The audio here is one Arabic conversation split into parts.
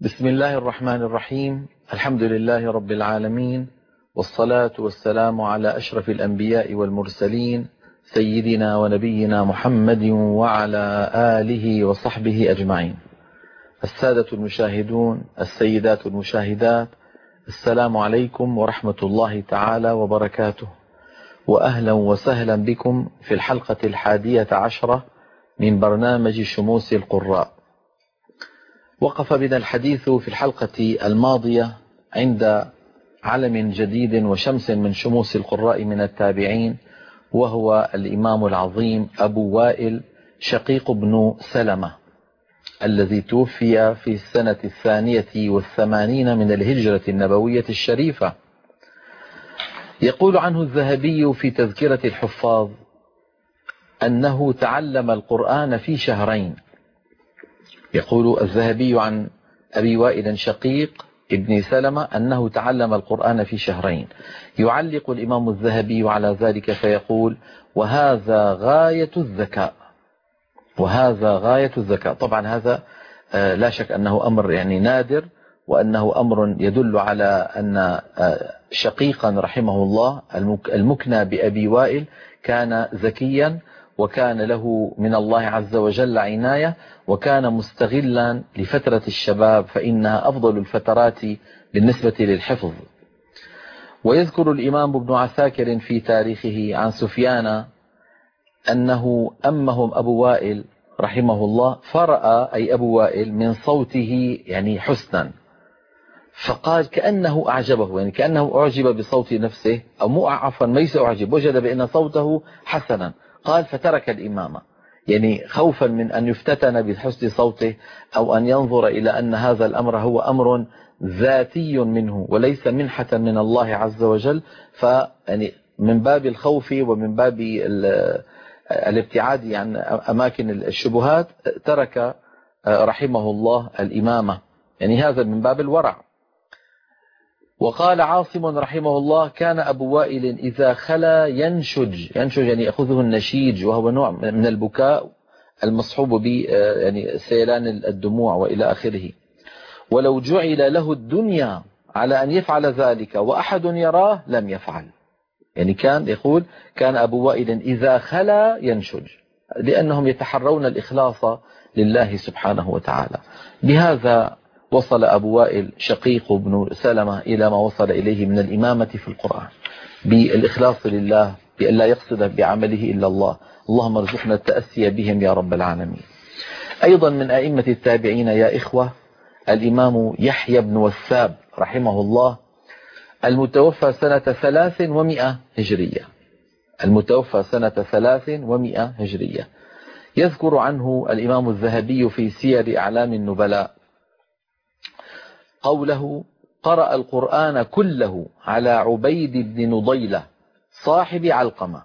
بسم الله الرحمن الرحيم. الحمد لله رب العالمين، والصلاة والسلام على أشرف الأنبياء والمرسلين سيدنا ونبينا محمد وعلى آله وصحبه أجمعين. السادة المشاهدون، السيدات المشاهدات، السلام عليكم ورحمة الله تعالى وبركاته، وأهلا وسهلا بكم في الحلقة 11 من برنامج شموس القراء. وقف بنا الحديث في الحلقة الماضية عند علم جديد وشمس من شموس القراء من التابعين، وهو الإمام العظيم أبو وائل شقيق بن سلمة، الذي توفي في السنة 82 من الهجرة النبوية الشريفة. يقول عنه الذهبي في تذكرة الحفاظ أنه تعلم القرآن في شهرين. يقول الذهبي عن أبي وائل شقيق ابن سلمة أنه تعلم القرآن في شهرين. يعلق الإمام الذهبي على ذلك فيقول: وهذا غاية الذكاء، وهذا غاية الذكاء. طبعا هذا لا شك أنه أمر نادر، وأنه أمر يدل على أن شقيقا رحمه الله المكنى بأبي وائل كان ذكيا، وكان له من الله عز وجل عناية، وكان مستغلا لفترة الشباب، فإنها أفضل الفترات بالنسبة للحفظ. ويذكر الإمام ابن عساكر في تاريخه عن سفيان أنه أمهم أبو وائل رحمه الله، فرأى أي أبو وائل من صوته حسنا، فقال كأنه أعجبه، كأنه أعجب بصوت نفسه، أو مو عفوا ليس أعجب، وجد بأن صوته حسنا. قال فترك الإمامة، خوفا من أن يفتتن بحسن صوته، أو أن ينظر إلى أن هذا الأمر هو أمر ذاتي منه وليس منحة من الله عز وجل. من باب الخوف ومن باب الابتعاد عن أماكن الشبهات ترك رحمه الله الإمامة، هذا من باب الورع. وقال عاصم رحمه الله: كان أبو وائل إذا خلا ينشج يأخذه النشيج، وهو نوع من البكاء المصحوب ب سيلان الدموع وإلى آخره. ولو جعل له الدنيا على أن يفعل ذلك وأحد يراه لم يفعل. كان يقول كان أبو وائل إذا خلا ينشج، لأنهم يتحرون الإخلاص لله سبحانه وتعالى. بهذا وصل أبو وائل شقيق بن سلمة إلى ما وصل إليه من الإمامة في القرآن، بالإخلاص لله، بأن لا يقصد بعمله إلا الله. اللهم ارزقنا التأسي بهم يا رب العالمين. أيضا من أئمة التابعين يا إخوة الإمام يحيى بن وثاب رحمه الله، المتوفى سنة 300 هجرية، المتوفى سنة 300 هجرية. يذكر عنه الإمام الذهبي في سير أعلام النبلاء قوله: قرأ القرآن كله على عبيد بن نضيلة صاحب علقمة.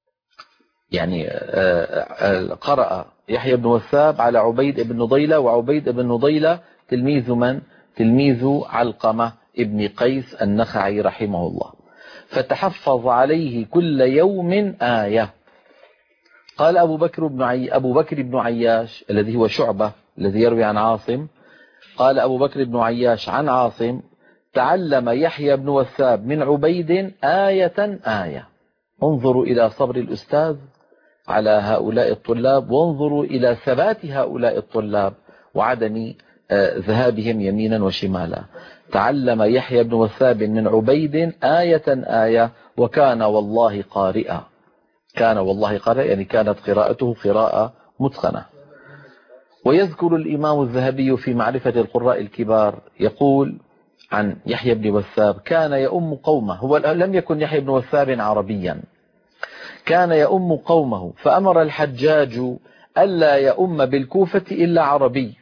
قرأ يحيى بن وثاب على عبيد بن نضيلة، وعبيد بن نضيلة تلميذ من؟ تلميذ علقمة ابن قيس النخعي رحمه الله. فتحفظ عليه كل يوم آية. قال أبو بكر بن عياش الذي هو شعبة الذي يروي عن عاصم، قال أبو بكر بن عياش عن عاصم: تعلم يحيى بن وثاب من عبيد آية آية. انظروا إلى صبر الأستاذ على هؤلاء الطلاب، وانظروا إلى ثبات هؤلاء الطلاب وعدم ذهابهم يمينا وشمالا. تعلم يحيى بن وثاب من عبيد آية آية، وكان والله قارئا. كان والله قارئا، كانت قراءته قراءة متقنة. ويذكر الإمام الذهبي في معرفة القراء الكبار يقول عن يحيى بن وثاب: كان يؤم قومه. هو لم يكن يحيى بن وثاب عربيا، كان يؤم قومه، فأمر الحجاج ألا يؤم بالكوفة إلا عربي،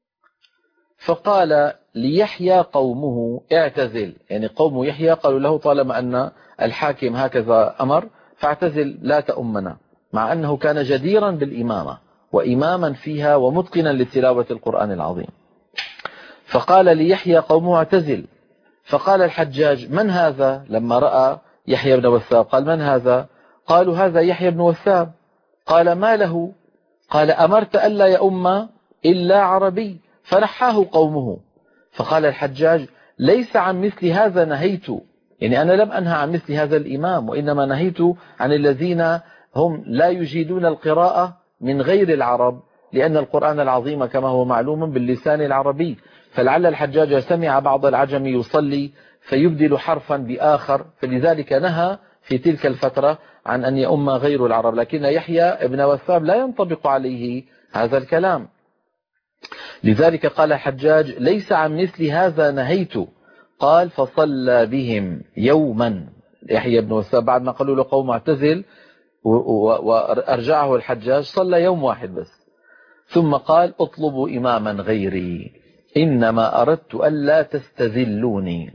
فقال ليحيى قومه: اعتزل. قوم يحيى قالوا له: طالما أن الحاكم هكذا أمر فاعتزل، لا تؤمنا، مع أنه كان جديرا بالإمامة وإماما فيها ومتقنا لتلاوة القرآن العظيم. فقال ليحيى قومه: اعتزل. فقال الحجاج: من هذا؟ لما رأى يحيى بن وثاب قال: من هذا؟ قالوا: هذا يحيى بن وثاب. قال: ما له؟ قال: أمرت ألا يؤم إلا عربي، فنحاه قومه. فقال الحجاج ليس عن مثل هذا نهيت، يعني أنا لم أنهى عن مثل هذا الإمام، وإنما نهيت عن الذين هم لا يجيدون القراءة من غير العرب، لأن القرآن العظيم كما هو معلوم باللسان العربي، فلعل الحجاج سمع بعض العجم يصلي فيبدل حرفا بآخر، فلذلك نهى في تلك الفترة عن أن يؤم غير العرب. لكن يحيى ابن وثاب لا ينطبق عليه هذا الكلام، لذلك قال الحجاج ليس عن مثل هذا نهيت. قال فصلى بهم يوما، يحيى بن وثاب بعد ما قالوا له قوم معتزل وأرجعه الحجاج صلى يوم واحد بس، ثم قال اطلبوا إماما غيري إنما أردت ألا تستذلوني،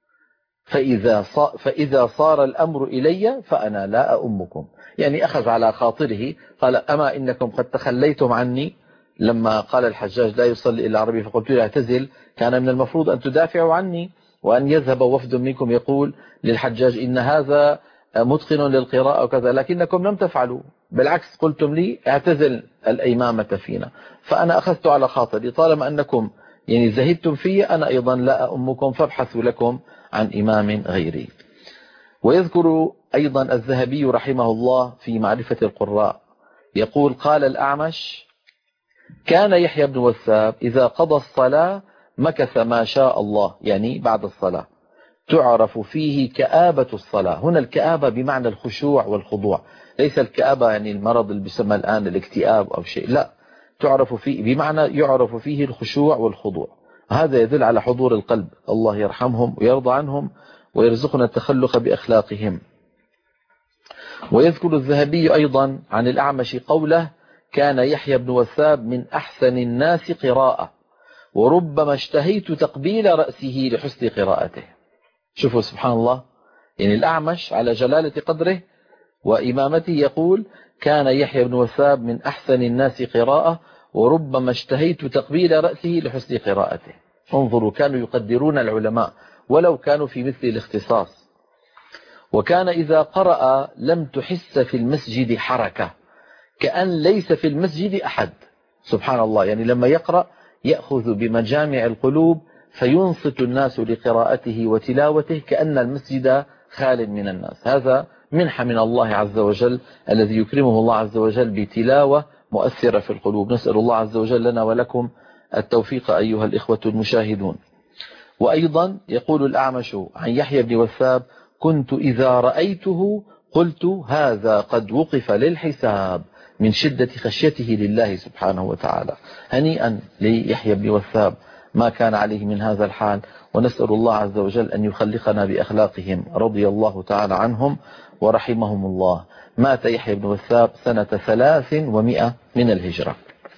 فإذا صار الأمر إلي فأنا لا أؤمكم. يعني أخذ على خاطره، قال أما إنكم قد تخليتم عني لما قال الحجاج لا يصلي إلا عربي فقلت له اعتزل، كان من المفروض أن تدافعوا عني، وأن يذهب وفد منكم يقول للحجاج إن هذا متقن للقراءة وكذا، لكنكم لم تفعلوا، بالعكس قلتم لي اعتزل الإمامة فينا، فأنا أخذت على خاطري طالما أنكم يعني زهدتم في، أنا أيضا لا أؤمكم، فابحثوا لكم عن إمام غيري. ويذكر أيضا الذهبي رحمه الله في معرفة القراء يقول قال الأعمش كان يحيى بن وثاب إذا قضى الصلاة مكث ما شاء الله، يعني بعد الصلاة تعرف فيه كآبة الصلاة. هنا الكآبة بمعنى الخشوع والخضوع، ليس الكآبة يعني المرض اللي بيسمى الآن الاكتئاب أو شيء، لا، تعرف فيه بمعنى يعرف فيه الخشوع والخضوع. هذا يدل على حضور القلب، الله يرحمهم ويرضى عنهم ويرزقنا التخلق بأخلاقهم. ويذكر الذهبي أيضا عن الأعمش قوله كان يحيى بن وثاب من أحسن الناس قراءة وربما اشتهيت تقبيل رأسه لحسن قراءته. شوفوا سبحان الله، يعني الأعمش على جلالة قدره وإمامته يقول كان يحيى بن وثاب من أحسن الناس قراءة وربما اشتهيت تقبيل رأسه لحسن قراءته. انظروا، كانوا يقدرون العلماء ولو كانوا في مثل الاختصاص. وكان إذا قرأ لم تحس في المسجد حركة، كأن ليس في المسجد أحد. سبحان الله، يعني لما يقرأ يأخذ بمجامع القلوب فينصت الناس لقراءته وتلاوته كأن المسجد خال من الناس. هذا منحة من الله عز وجل الذي يكرمه الله عز وجل بتلاوة مؤثرة في القلوب. نسأل الله عز وجل لنا ولكم التوفيق أيها الإخوة المشاهدون. وأيضا يقول الأعمش عن يحيى بن وثاب كنت إذا رأيته قلت هذا قد وقف للحساب من شدة خشيته لله سبحانه وتعالى. هنيئا ليحيى بن وثاب ما كان عليه من هذا الحال، ونسأل الله عز وجل أن يخلقنا بأخلاقهم رضي الله تعالى عنهم ورحمهم الله. مات يحيى بن وثاب سنة 300 من الهجرة.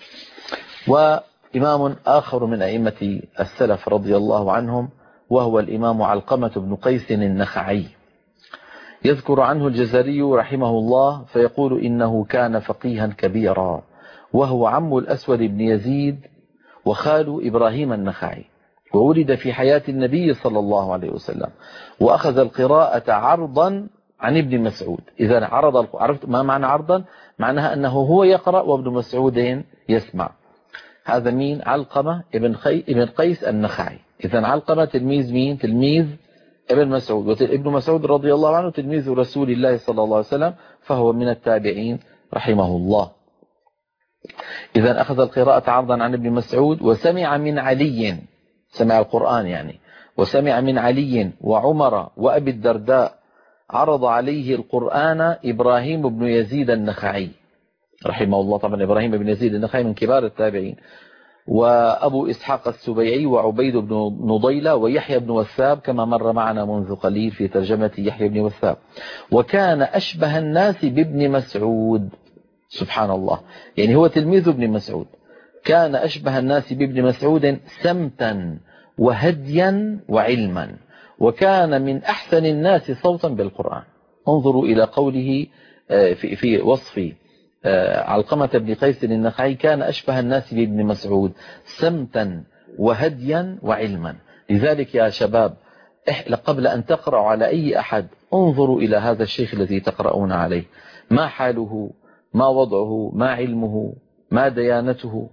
وإمام آخر من أئمة السلف رضي الله عنهم وهو الإمام علقمة بن قيس النخعي، يذكر عنه الجزري رحمه الله فيقول إنه كان فقيها كبيرا، وهو عم الأسود بن يزيد وخال إبراهيم النخعي، وولد في حياة النبي صلى الله عليه وسلم، وأخذ القراءة عرضا عن ابن مسعود. إذا عرفت ما معنى عرضا؟ معناها أنه هو يقرأ وابن مسعود يسمع. هذا مين؟ علقمة ابن قيس النخعي. إذا علقمة تلميذ مين؟ تلميذ ابن مسعود، وابن مسعود رضي الله عنه تلميذ رسول الله صلى الله عليه وسلم، فهو من التابعين رحمه الله. إذا أخذ القراءة عرضا عن ابن مسعود، وسمع من علي، سمع القرآن يعني، وسمع من علي وعمر وأبي الدرداء. عرض عليه القرآن إبراهيم بن يزيد النخعي رحمه الله. طبعا إبراهيم بن يزيد النخعي من كبار التابعين، وأبو إسحاق السبيعي وعبيد بن نضيلة ويحيى بن وثاب كما مر معنا منذ قليل في ترجمة يحيى بن وثاب. وكان أشبه الناس بابن مسعود. سبحان الله، يعني هو تلميذ ابن مسعود، كان أشبه الناس بابن مسعود سمتا وهديا وعلما، وكان من أحسن الناس صوتا بالقرآن. انظروا إلى قوله في وصف علقمة بن قيس النخعي كان أشبه الناس بابن مسعود سمتا وهديا وعلما. لذلك يا شباب قبل أن تقرأوا على أي أحد انظروا إلى هذا الشيخ الذي تقرؤون عليه، ما حاله، ما وضعه، ما علمه، ما ديانته،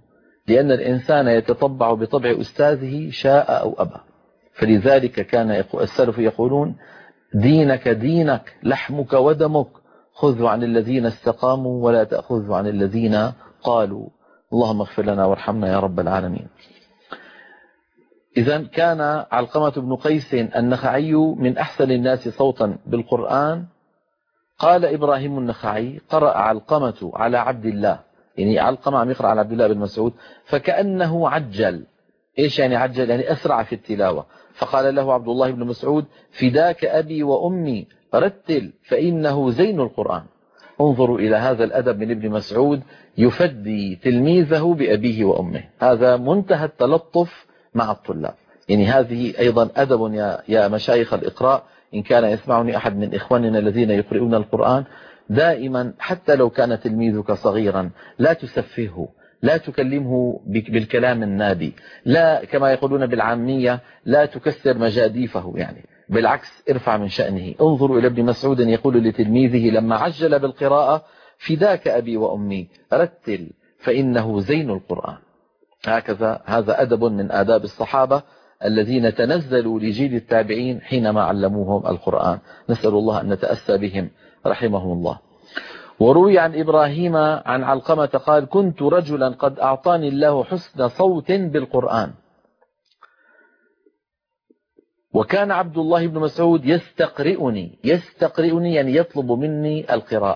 لأن الإنسان يتطبع بطبع أستاذه شاء أو أبى. فلذلك كان السلف يقولون دينك دينك لحمك ودمك، خذ عن الذين استقاموا ولا تأخذ عن الذين قالوا. اللهم اغفر لنا وارحمنا يا رب العالمين. إذن كان علقمة بن قيس النخعي من أحسن الناس صوتا بالقرآن. قال إبراهيم النخعي قرأ علقمة على عبد الله، يعني علقمة عم يقرأ على عبد الله بن مسعود، فكأنه عجل. إيش يعني عجل؟ يعني أسرع في التلاوة. فقال له عبد الله بن مسعود فداك أبي وأمي رتل فإنه زين القرآن. انظروا إلى هذا الأدب من ابن مسعود، يفدي تلميذه بأبيه وأمه. هذا منتهى التلطف مع الطلاب. يعني هذه أيضا أدب يا مشايخ الإقراء. إن كان يسمعني أحد من إخواننا الذين يقرؤون القرآن، دائما حتى لو كان تلميذك صغيرا لا تسفهه، لا تكلمه بالكلام النادي، لا كما يقولون بالعامية لا تكسر مجاديفه، يعني بالعكس ارفع من شأنه. انظروا إلى ابن مسعود يقول لتلميذه لما عجل بالقراءة فداك أبي وأمي رتل فإنه زين القرآن. هكذا هذا أدب من آداب الصحابة الذين تنزلوا لجيل التابعين حينما علموهم القرآن. نسأل الله أن نتأسى بهم رحمهم الله. وروي عن إبراهيم عن علقمة قال كنت رجلا قد أعطاني الله حسن صوت بالقرآن، وكان عبد الله بن مسعود يستقرئني يعني يطلب مني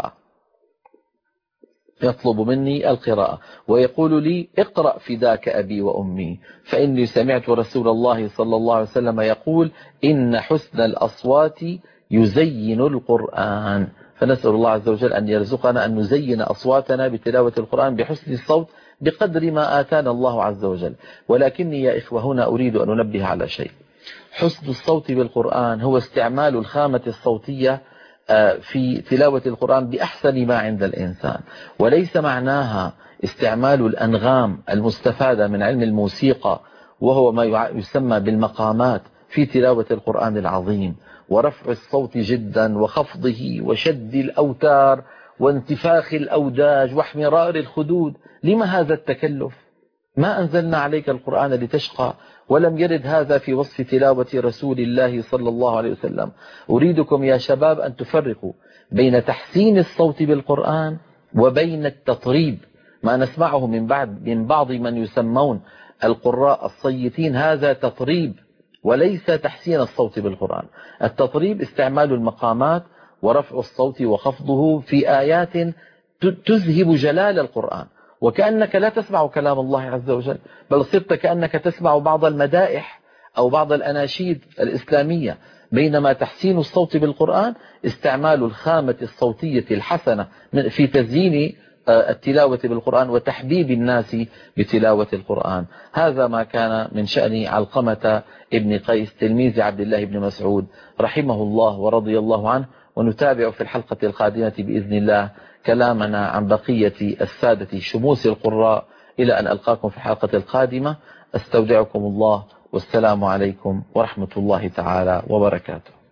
القراءة ويقول لي اقرأ فداك أبي وأمي، فإني سمعت رسول الله صلى الله عليه وسلم يقول إن حسن الأصوات يزين القرآن. فنسأل الله عز وجل أن يرزقنا أن نزين أصواتنا بتلاوة القرآن بحسن الصوت بقدر ما آتانا الله عز وجل. ولكني يا إخوة هنا أريد أن أنبه على شيء. حسن الصوت بالقرآن هو استعمال الخامة الصوتية في تلاوة القرآن بأحسن ما عند الإنسان، وليس معناها استعمال الأنغام المستفادة من علم الموسيقى وهو ما يسمى بالمقامات في تلاوة القرآن العظيم، ورفع الصوت جدا وخفضه وشد الأوتار وانتفاخ الأوداج واحمرار الخدود. لما هذا التكلف؟ ما أنزلنا عليك القرآن لتشقى، ولم يرد هذا في وصف تلاوة رسول الله صلى الله عليه وسلم. أريدكم يا شباب أن تفرقوا بين تحسين الصوت بالقرآن وبين التطريب. ما نسمعه من بعض من يسمون القراء الصيتين هذا تطريب وليس تحسين الصوت بالقرآن. التطريب استعمال المقامات ورفع الصوت وخفضه في آيات تذهب جلال القرآن، وكأنك لا تسمع كلام الله عز وجل، بل صرت كأنك تسمع بعض المدائح أو بعض الأناشيد الإسلامية. بينما تحسين الصوت بالقرآن استعمال الخامة الصوتية الحسنة في تزيين التلاوة بالقرآن وتحبيب الناس بتلاوة القرآن. هذا ما كان من شأن علقمة ابن قيس تلميذ عبد الله بن مسعود رحمه الله ورضي الله عنه. ونتابع في الحلقة القادمة بإذن الله كلامنا عن بقية السادة شموس القراء. إلى أن ألقاكم في الحلقة القادمة، أستودعكم الله والسلام عليكم ورحمة الله تعالى وبركاته.